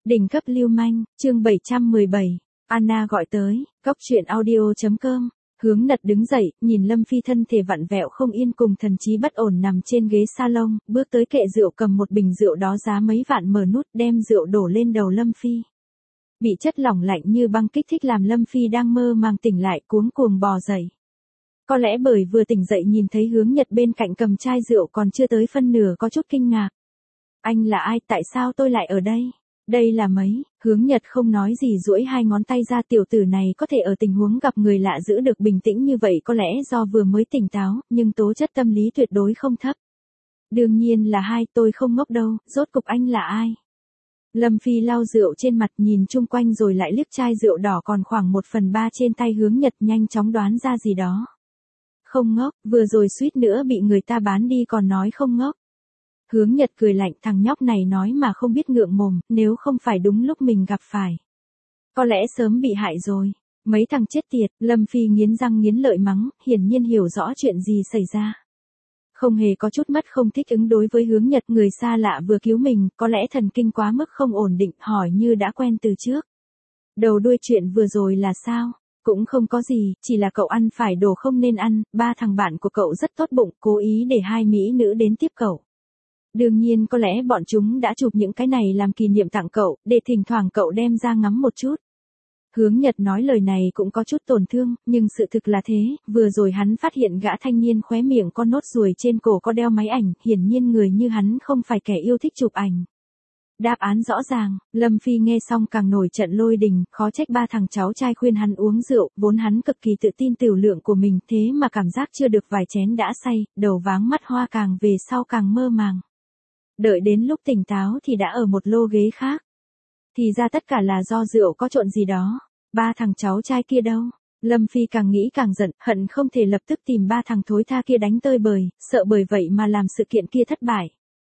Đỉnh cấp lưu manh, chương 717. Anna gọi tới, Cóc truyện audio.com. Hướng Nật đứng dậy, nhìn Lâm Phi thân thể vặn vẹo không yên cùng thần trí bất ổn nằm trên ghế salon, bước tới kệ rượu cầm một bình rượu đó giá mấy vạn mở nút đem rượu đổ lên đầu Lâm Phi. Bị chất lỏng lạnh như băng kích thích làm Lâm Phi đang mơ màng tỉnh lại cuống cuồng bò dậy. Có lẽ bởi vừa tỉnh dậy nhìn thấy Hướng Nhật bên cạnh cầm chai rượu còn chưa tới phân nửa có chút kinh ngạc. Anh là ai, tại sao tôi lại ở đây? Đây là mấy, Hướng Nhật không nói gì duỗi hai ngón tay ra, tiểu tử này có thể ở tình huống gặp người lạ giữ được bình tĩnh như vậy có lẽ do vừa mới tỉnh táo, nhưng tố chất tâm lý tuyệt đối không thấp. Đương nhiên là hai, tôi không ngốc đâu, rốt cục anh là ai? Lâm Phi lau rượu trên mặt nhìn chung quanh rồi lại liếc chai rượu đỏ còn khoảng 1/3 trên tay Hướng Nhật nhanh chóng đoán ra gì đó. Không ngốc, vừa rồi suýt nữa bị người ta bán đi còn nói không ngốc. Hướng Nhật cười lạnh, thằng nhóc này nói mà không biết ngượng mồm, nếu không phải đúng lúc mình gặp phải. Có lẽ sớm bị hại rồi. Mấy thằng chết tiệt, Lâm Phi nghiến răng nghiến lợi mắng, hiển nhiên hiểu rõ chuyện gì xảy ra. Không hề có chút mất không thích ứng đối với Hướng Nhật, người xa lạ vừa cứu mình, có lẽ thần kinh quá mức không ổn định, hỏi như đã quen từ trước. Đầu đuôi chuyện vừa rồi là sao? Cũng không có gì, chỉ là cậu ăn phải đồ không nên ăn, ba thằng bạn của cậu rất tốt bụng, cố ý để hai mỹ nữ đến tiếp cậu. Đương nhiên có lẽ bọn chúng đã chụp những cái này làm kỷ niệm tặng cậu, để thỉnh thoảng cậu đem ra ngắm một chút. Hướng Nhật nói lời này cũng có chút tổn thương, nhưng sự thực là thế, vừa rồi hắn phát hiện gã thanh niên khóe miệng có nốt ruồi trên cổ có đeo máy ảnh, hiển nhiên người như hắn không phải kẻ yêu thích chụp ảnh. Đáp án rõ ràng, Lâm Phi nghe xong càng nổi trận lôi đình, khó trách ba thằng cháu trai khuyên hắn uống rượu, vốn hắn cực kỳ tự tin tửu lượng của mình, thế mà cảm giác chưa được vài chén đã say, đầu váng mắt hoa, càng về sau càng mơ màng. Đợi đến lúc tỉnh táo thì đã ở một lô ghế khác. Thì ra tất cả là do rượu có trộn gì đó. Ba thằng cháu trai kia đâu? Lâm Phi càng nghĩ càng giận, hận không thể lập tức tìm ba thằng thối tha kia đánh tơi bời, sợ bởi vậy mà làm sự kiện kia thất bại.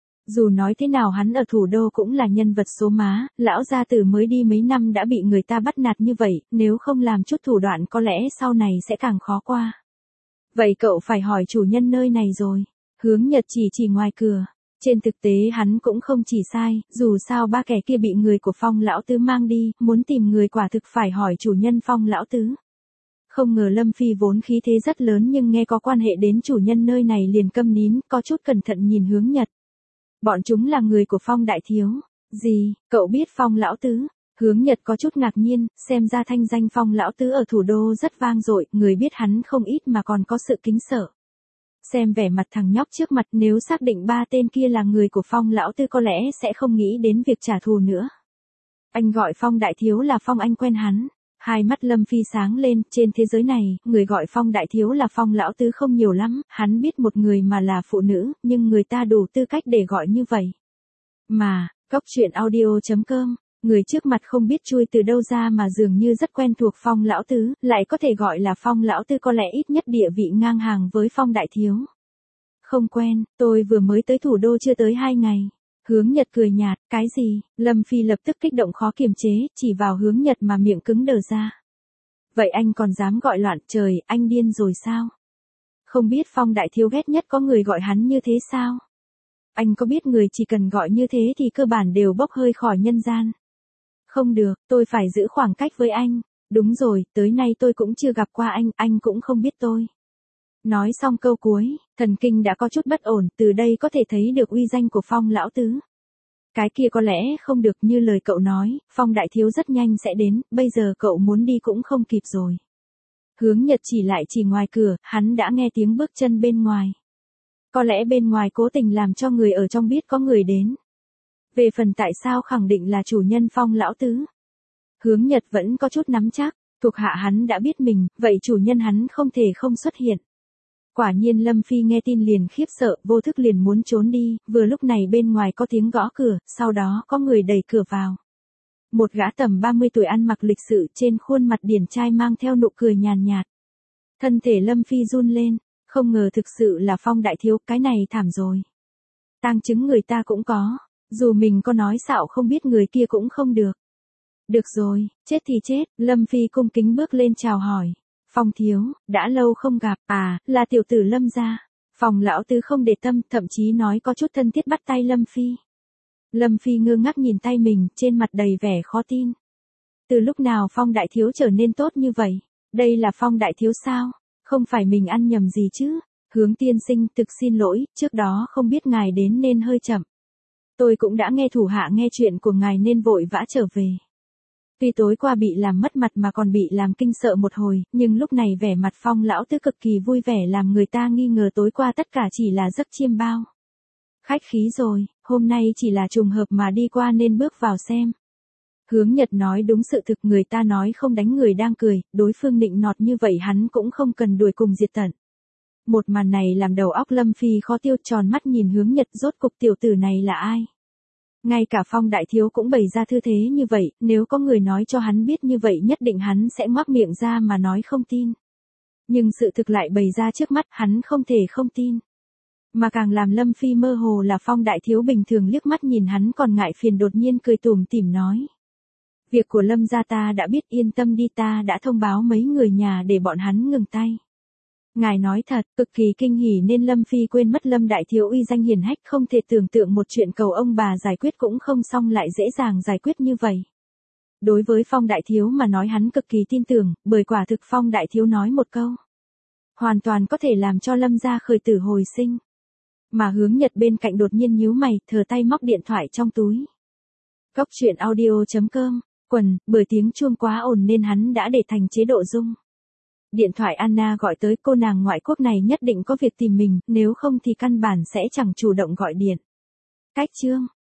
Dù nói thế nào hắn ở thủ đô cũng là nhân vật số má, lão gia tử mới đi mấy năm đã bị người ta bắt nạt như vậy, nếu không làm chút thủ đoạn có lẽ sau này sẽ càng khó qua. Vậy cậu phải hỏi chủ nhân nơi này rồi. Hướng Nhật chỉ ngoài cửa. Trên thực tế hắn cũng không chỉ sai, dù sao ba kẻ kia bị người của Phong lão tứ mang đi, muốn tìm người quả thực phải hỏi chủ nhân Phong lão tứ. Không ngờ Lâm Phi vốn khí thế rất lớn nhưng nghe có quan hệ đến chủ nhân nơi này liền câm nín, có chút cẩn thận nhìn Hướng Nhật. Bọn chúng là người của Phong đại thiếu. Gì, cậu biết Phong lão tứ? Hướng Nhật có chút ngạc nhiên, xem ra thanh danh Phong lão tứ ở thủ đô rất vang dội, người biết hắn không ít mà còn có sự kính sợ. Xem vẻ mặt thằng nhóc trước mặt, nếu xác định ba tên kia là người của Phong lão tứ có lẽ sẽ không nghĩ đến việc trả thù nữa. Anh gọi Phong đại thiếu là Phong, anh quen hắn. Hai mắt Lâm Phi sáng lên, trên thế giới này, người gọi Phong đại thiếu là Phong lão tứ không nhiều lắm, hắn biết một người mà là phụ nữ, nhưng người ta đủ tư cách để gọi như vậy. Mà, Cóc truyện audio.com, người trước mặt không biết chui từ đâu ra mà dường như rất quen thuộc Phong lão tứ, lại có thể gọi là Phong lão tứ, có lẽ ít nhất địa vị ngang hàng với Phong đại thiếu. Không quen, tôi vừa mới tới thủ đô chưa tới 2 ngày. Hướng Nhật cười nhạt, cái gì? Lâm Phi lập tức kích động khó kiềm chế, chỉ vào Hướng Nhật mà miệng cứng đờ ra. Vậy anh còn dám gọi loạn, trời, anh điên rồi sao? Không biết Phong đại thiếu ghét nhất có người gọi hắn như thế sao? Anh có biết người chỉ cần gọi như thế thì cơ bản đều bốc hơi khỏi nhân gian. Không được, tôi phải giữ khoảng cách với anh. Đúng rồi, tới nay tôi cũng chưa gặp qua anh cũng không biết tôi. Nói xong câu cuối, thần kinh đã có chút bất ổn, từ đây có thể thấy được uy danh của Phong lão tứ. Cái kia có lẽ không được như lời cậu nói, Phong đại thiếu rất nhanh sẽ đến, bây giờ cậu muốn đi cũng không kịp rồi. Hướng Nhật chỉ ngoài cửa, hắn đã nghe tiếng bước chân bên ngoài. Có lẽ bên ngoài cố tình làm cho người ở trong biết có người đến. Về phần tại sao khẳng định là chủ nhân Phong lão tứ, Hướng Nhật vẫn có chút nắm chắc, thuộc hạ hắn đã biết mình, vậy chủ nhân hắn không thể không xuất hiện. Quả nhiên Lâm Phi nghe tin liền khiếp sợ, vô thức liền muốn trốn đi, vừa lúc này bên ngoài có tiếng gõ cửa, sau đó có người đẩy cửa vào. Một gã tầm 30 tuổi ăn mặc lịch sự, trên khuôn mặt điển trai mang theo nụ cười nhàn nhạt. Thân thể Lâm Phi run lên, không ngờ thực sự là Phong đại thiếu, cái này thảm rồi. Tang chứng người ta cũng có, dù mình có nói xạo không biết người kia cũng không được. Được rồi, chết thì chết, Lâm Phi cung kính bước lên chào hỏi. Phong thiếu, đã lâu không gặp, là tiểu tử Lâm gia. Phong lão tứ không để tâm, thậm chí nói có chút thân thiết bắt tay Lâm Phi. Lâm Phi ngơ ngác nhìn tay mình, trên mặt đầy vẻ khó tin. Từ lúc nào Phong đại thiếu trở nên tốt như vậy? Đây là Phong đại thiếu sao? Không phải mình ăn nhầm gì chứ? Hướng tiên sinh, thực xin lỗi, trước đó không biết ngài đến nên hơi chậm. Tôi cũng đã nghe thủ hạ nghe chuyện của ngài nên vội vã trở về. Tuy tối qua bị làm mất mặt mà còn bị làm kinh sợ một hồi, nhưng lúc này vẻ mặt Phong lão tứ cực kỳ vui vẻ làm người ta nghi ngờ tối qua tất cả chỉ là giấc chiêm bao. Khách khí rồi, hôm nay chỉ là trùng hợp mà đi qua nên bước vào xem. Hướng Nhật nói đúng sự thực, người ta nói không đánh người đang cười, đối phương nịnh nọt như vậy hắn cũng không cần đuổi cùng diệt tận. Một màn này làm đầu óc Lâm Phi khó tiêu, tròn mắt nhìn Hướng Nhật, rốt cục tiểu tử này là ai? Ngay cả Phong đại thiếu cũng bày ra thư thế như vậy, nếu có người nói cho hắn biết như vậy nhất định hắn sẽ ngoác miệng ra mà nói không tin. Nhưng sự thực lại bày ra trước mắt, hắn không thể không tin. Mà càng làm Lâm Phi mơ hồ là Phong đại thiếu bình thường liếc mắt nhìn hắn còn ngại phiền đột nhiên cười tủm tỉm nói. Việc của Lâm gia ta đã biết, yên tâm đi, ta đã thông báo mấy người nhà để bọn hắn ngừng tay. Ngài nói thật, cực kỳ kinh hỉ nên Lâm Phi quên mất Lâm đại thiếu uy danh hiển hách, không thể tưởng tượng một chuyện cầu ông bà giải quyết cũng không xong lại dễ dàng giải quyết như vậy. Đối với Phong đại thiếu mà nói hắn cực kỳ tin tưởng, bởi quả thực Phong đại thiếu nói một câu. Hoàn toàn có thể làm cho Lâm gia khởi tử hồi sinh. Mà Hướng Nhật bên cạnh đột nhiên nhíu mày, thờ tay móc điện thoại trong túi. Cốc truyện audio.com, quần, bởi tiếng chuông quá ồn nên hắn đã để thành chế độ rung. Điện thoại Anna gọi tới, cô nàng ngoại quốc này nhất định có việc tìm mình, nếu không thì căn bản sẽ chẳng chủ động gọi điện. Cách chương.